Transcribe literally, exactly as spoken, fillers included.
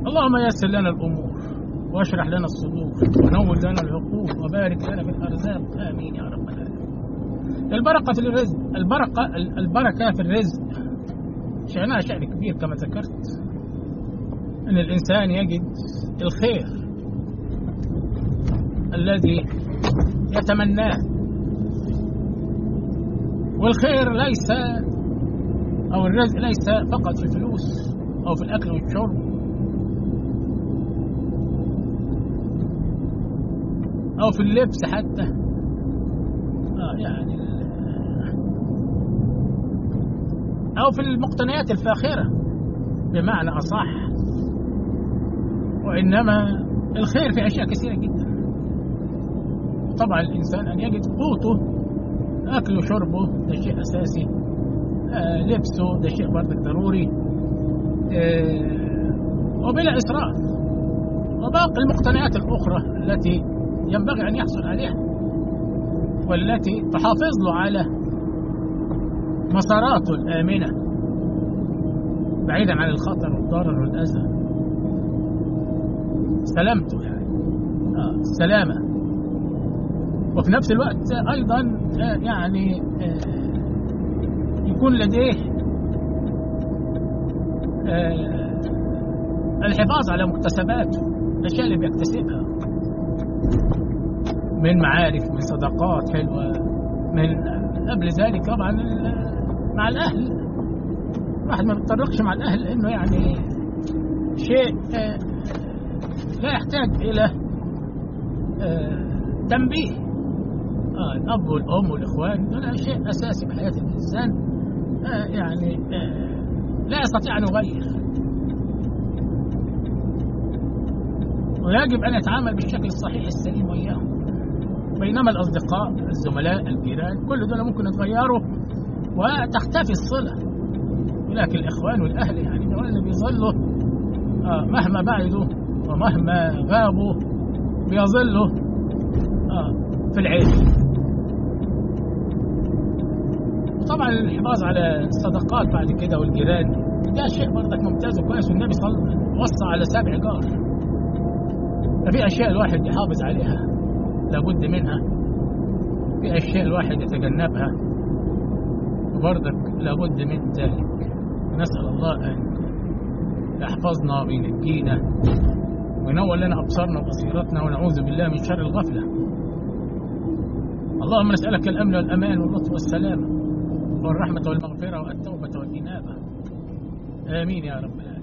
اللهم يسر لنا الأمور واشرح لنا الصدور ونور لنا العقول وبارك لنا في الأرزاق، آمين يا رب العالمين. البركة في الرزق، البركة البركة في الرزق شأنها شأن كبير كما ذكرت، أن الإنسان يجد الخير الذي يتمناه، والخير ليس أو الرزق ليس فقط في الفلوس أو في الأكل والشرب أو في اللبس حتى، آه يعني أو في المقتنيات الفاخرة بمعنى أصح، وإنما الخير في أشياء كثيرة جدا. طبعا الإنسان أن يجد قوته، أكله وشربه ده شيء أساسي، آه لبسه ده شيء برضك ضروري، آه وبلا إسراف، وباقي المقتنيات الأخرى التي ينبغي أن يحصل عليها والتي تحافظ له على مساراته الآمنة بعيدا عن الخطر والضرر والأذى، سلامته يعني آه السلامة. وفي نفس الوقت أيضا آه يعني آه يكون لديه آه الحفاظ على مكتسباته، الأشياء اللي بيكتسبها من معارف، من صداقات حلوة، من قبل ذلك طبعا مع الأهل. الواحد ما بيتطرقش مع الأهل لأنه يعني شيء لا يحتاج إلى تنبيه. آه الأب والأم والإخوان دول شيء أساسي بحياة الإنسان، آه يعني آه لا يستطيع أن يغير، ويجب أن يتعامل بالشكل الصحيح السليم وإياهم. بينما الأصدقاء، الزملاء، الجيران، كل دول ممكن يتغيروا وتختفي الصلة، ولكن الإخوان والأهل يعني دول اللي بيظلوا آه مهما بعدوا ومهما غابوا بيظلوا آه في العيش. طبعا الحفاظ على الصداقات بعد كده والجيران ده شيء برضك ممتاز وكويس، والنبي صلى الله عليه وسلم وصى على سبع جار. ففي أشياء الواحد يحافظ عليها لابد منها، في أشياء الواحد يتجنبها وبرضك لابد من ذلك. نسأل الله أن يحفظنا وينجينا وينور لنا أبصارنا وبصيرتنا، ونعوذ بالله من شر الغفلة. اللهم نسألك الأمن والأمان واللطف والسلام والرحمة والمغفرة والتوبة والإنابة، آمين يا رب العالمين.